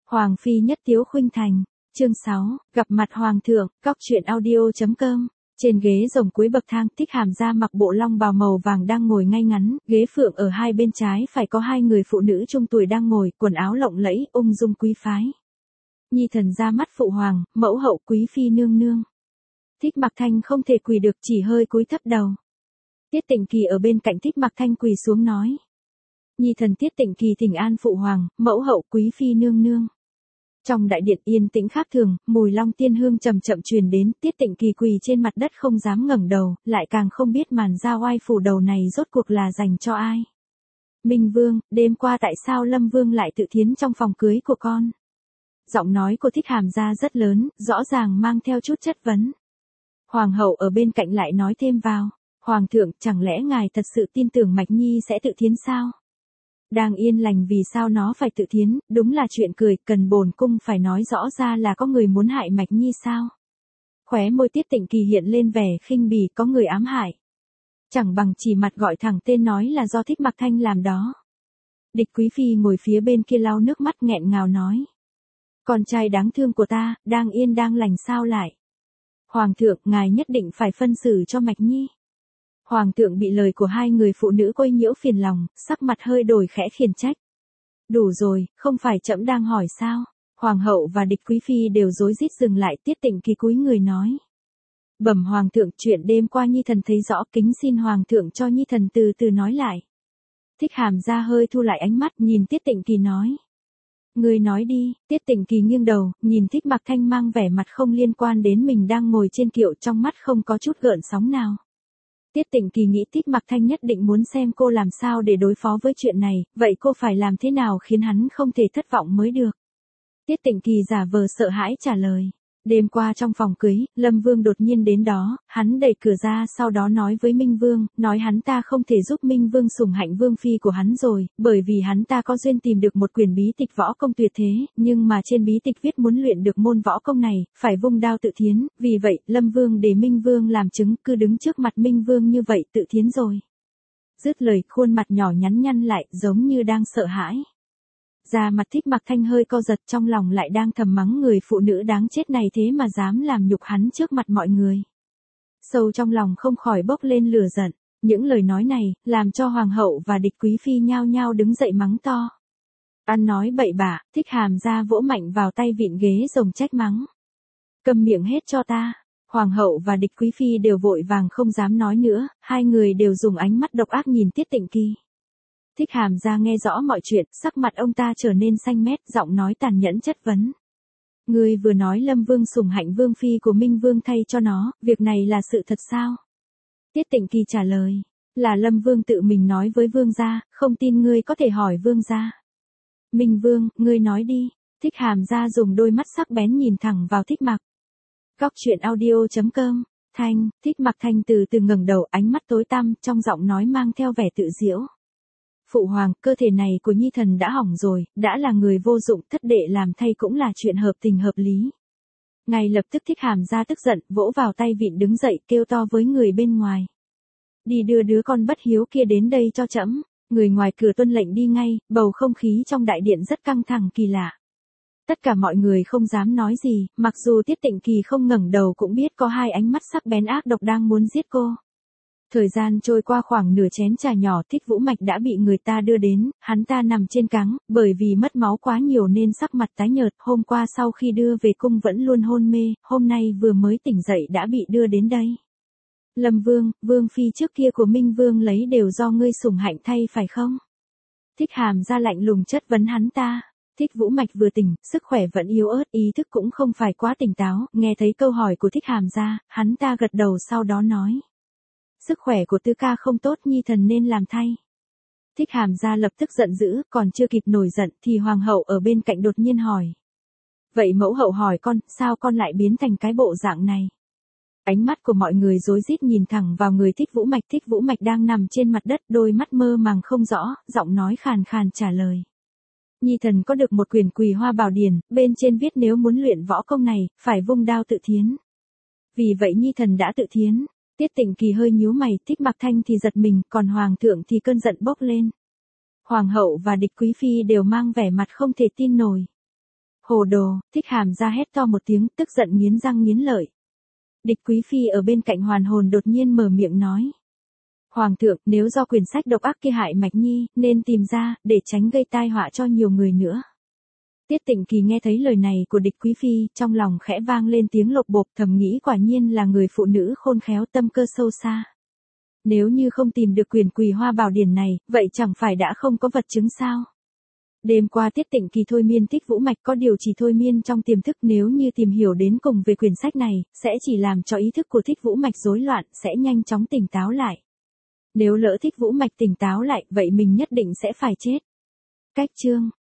Hoàng phi nhất tiếu khuynh thành, chương 6, gặp mặt hoàng thượng, cóc truyện audio.com. Trên ghế rồng cuối bậc thang, Thích Hàm Gia mặc bộ long bào màu vàng đang ngồi ngay ngắn, ghế phượng ở hai bên trái phải có hai người phụ nữ trung tuổi đang ngồi, quần áo lộng lẫy, ung dung quý phái. Nhi thần ra mắt phụ hoàng, mẫu hậu quý phi nương nương. Thích Mặc Thanh không thể quỳ được, chỉ hơi cúi thấp đầu. Tiết Tịnh Kỳ ở bên cạnh Thích Mặc Thanh quỳ xuống nói: Nhi thần Tiết Tịnh Kỳ thỉnh an phụ hoàng, mẫu hậu quý phi nương nương. Trong đại điện yên tĩnh khác thường, mùi long tiên hương chậm chậm truyền đến, Tiết Tịnh Kỳ quỳ trên mặt đất không dám ngẩng đầu, lại càng không biết màn ra oai phủ đầu này rốt cuộc là dành cho ai. Minh Vương, đêm qua tại sao Lâm Vương lại tự thiến trong phòng cưới của con? Giọng nói của Thích Hàm Gia rất lớn, rõ ràng mang theo chút chất vấn. Hoàng hậu ở bên cạnh lại nói thêm vào: Hoàng thượng, chẳng lẽ ngài thật sự tin tưởng Mạch Nhi sẽ tự thiến sao? Đang yên lành vì sao nó phải tự thiến, đúng là chuyện cười, cần bổn cung phải nói rõ ra là có người muốn hại Mạch Nhi sao? Khóe môi Tiết Tịnh Kỳ hiện lên vẻ khinh bỉ, có người ám hại. Chẳng bằng chỉ mặt gọi thẳng tên nói là do Thích Mặc Thanh làm đó. Địch Quý Phi ngồi phía bên kia lau nước mắt nghẹn ngào nói: Con trai đáng thương của ta, đang yên đang lành sao lại? Hoàng thượng, ngài nhất định phải phân xử cho Mạch Nhi. Hoàng thượng bị lời của hai người phụ nữ quấy nhiễu phiền lòng, sắc mặt hơi đổi khẽ khiển trách. Đủ rồi, không phải trẫm đang hỏi sao? Hoàng hậu và Địch Quý Phi đều rối rít dừng lại, Tiết Tịnh Kỳ cúi người nói: Bẩm hoàng thượng, chuyện đêm qua Nhi thần thấy rõ, kính xin hoàng thượng cho Nhi thần từ từ nói lại. Thích Hàm Gia hơi thu lại ánh mắt, nhìn Tiết Tịnh Kỳ nói: Ngươi nói đi. Tiết Tịnh Kỳ nghiêng đầu, nhìn Thích Mặc Thanh mang vẻ mặt không liên quan đến mình đang ngồi trên kiệu, trong mắt không có chút gợn sóng nào. Tiết Tịnh Kỳ nghĩ Thích Mặc Thanh nhất định muốn xem cô làm sao để đối phó với chuyện này, vậy cô phải làm thế nào khiến hắn không thể thất vọng mới được. Tiết Tịnh Kỳ giả vờ sợ hãi trả lời: Đêm qua trong phòng cưới, Lâm Vương đột nhiên đến đó, hắn đẩy cửa ra sau đó nói với Minh Vương, nói hắn ta không thể giúp Minh Vương sủng hạnh Vương Phi của hắn rồi, bởi vì hắn ta có duyên tìm được một quyển bí tịch võ công tuyệt thế, nhưng mà trên bí tịch viết muốn luyện được môn võ công này, phải vung đao tự thiến, vì vậy, Lâm Vương để Minh Vương làm chứng, cứ đứng trước mặt Minh Vương như vậy tự thiến rồi. Dứt lời, khuôn mặt nhỏ nhắn nhăn lại, giống như đang sợ hãi. Da mặt Thích Mặc Thanh hơi co giật, trong lòng lại đang thầm mắng người phụ nữ đáng chết này thế mà dám làm nhục hắn trước mặt mọi người. Sâu trong lòng không khỏi bốc lên lửa giận, những lời nói này, làm cho Hoàng hậu và Địch Quý Phi nhao nhao đứng dậy mắng to. Ăn nói bậy bạ, Thích Hàm Gia vỗ mạnh vào tay vịn ghế rồng trách mắng. Câm miệng hết cho ta. Hoàng hậu và Địch Quý Phi đều vội vàng không dám nói nữa, hai người đều dùng ánh mắt độc ác nhìn Tiết Tịnh Kỳ. Thích Hàm Gia nghe rõ mọi chuyện, sắc mặt ông ta trở nên xanh mét, giọng nói tàn nhẫn chất vấn. Ngươi vừa nói Lâm Vương sủng hạnh Vương Phi của Minh Vương thay cho nó, việc này là sự thật sao? Tiết Tịnh Kỳ trả lời, là Lâm Vương tự mình nói với Vương gia, không tin ngươi có thể hỏi Vương gia. Minh Vương, ngươi nói đi. Thích Hàm Gia dùng đôi mắt sắc bén nhìn thẳng vào Thích Mặc. Cóc truyện audio.com. Thích Mặc Thanh từ từ ngẩng đầu, ánh mắt tối tăm, trong giọng nói mang theo vẻ tự giễu. Phụ hoàng, cơ thể này của Nhi thần đã hỏng rồi, đã là người vô dụng, thất đệ làm thay cũng là chuyện hợp tình hợp lý. Ngay lập tức Thích Hàm Gia tức giận, vỗ vào tay vịn đứng dậy, kêu to với người bên ngoài. Đi đưa đứa con bất hiếu kia đến đây cho trẫm. Người ngoài cửa tuân lệnh đi ngay, bầu không khí trong đại điện rất căng thẳng kỳ lạ. Tất cả mọi người không dám nói gì, mặc dù Tiết Tịnh Kỳ không ngẩng đầu cũng biết có hai ánh mắt sắc bén ác độc đang muốn giết cô. Thời gian trôi qua khoảng nửa chén trà nhỏ, Thích Vũ Mạch đã bị người ta đưa đến, hắn ta nằm trên cáng, bởi vì mất máu quá nhiều nên sắc mặt tái nhợt, hôm qua sau khi đưa về cung vẫn luôn hôn mê, hôm nay vừa mới tỉnh dậy đã bị đưa đến đây. Lâm Vương, Vương Phi trước kia của Minh Vương lấy đều do ngươi sủng hạnh thay phải không? Thích Hàm Gia lạnh lùng chất vấn hắn ta. Thích Vũ Mạch vừa tỉnh, sức khỏe vẫn yếu ớt, ý thức cũng không phải quá tỉnh táo, nghe thấy câu hỏi của Thích Hàm Gia, hắn ta gật đầu sau đó nói. Sức khỏe của Tư ca không tốt, Nhi thần nên làm thay. Thích Hàm Gia lập tức giận dữ, còn chưa kịp nổi giận thì Hoàng hậu ở bên cạnh đột nhiên hỏi. Vậy mẫu hậu hỏi con, sao con lại biến thành cái bộ dạng này? Ánh mắt của mọi người rối rít nhìn thẳng vào người Thích Vũ Mạch. Thích Vũ Mạch đang nằm trên mặt đất, đôi mắt mơ màng không rõ, giọng nói khàn khàn trả lời. Nhi thần có được một quyển Quỳ Hoa Bảo Điển, bên trên viết nếu muốn luyện võ công này, phải vung đao tự thiến. Vì vậy Nhi thần đã tự thiến. Tiết Tịnh Kỳ hơi nhíu mày, Thích Mặc Thanh thì giật mình, còn Hoàng thượng thì cơn giận bốc lên. Hoàng hậu và Địch Quý Phi đều mang vẻ mặt không thể tin nổi. Hồ đồ, Thích Hàm ra hét to một tiếng, tức giận nghiến răng nghiến lợi. Địch Quý Phi ở bên cạnh hoàn hồn đột nhiên mở miệng nói. Hoàng thượng, nếu do quyển sách độc ác kia hại Mạch Nhi, nên tìm ra, để tránh gây tai họa cho nhiều người nữa. Tiết Tịnh Kỳ nghe thấy lời này của Địch Quý Phi, trong lòng khẽ vang lên tiếng lột bột, thầm nghĩ quả nhiên là người phụ nữ khôn khéo, tâm cơ sâu xa. Nếu như không tìm được quyển Quỳ Hoa Bảo Điển này, vậy chẳng phải đã không có vật chứng sao? Đêm qua Tiết Tịnh Kỳ thôi miên Thích Vũ Mạch, có điều chỉ thôi miên trong tiềm thức, nếu như tìm hiểu đến cùng về quyển sách này, sẽ chỉ làm cho ý thức của Thích Vũ Mạch rối loạn, sẽ nhanh chóng tỉnh táo lại. Nếu lỡ Thích Vũ Mạch tỉnh táo lại, vậy mình nhất định sẽ phải chết. Cách chương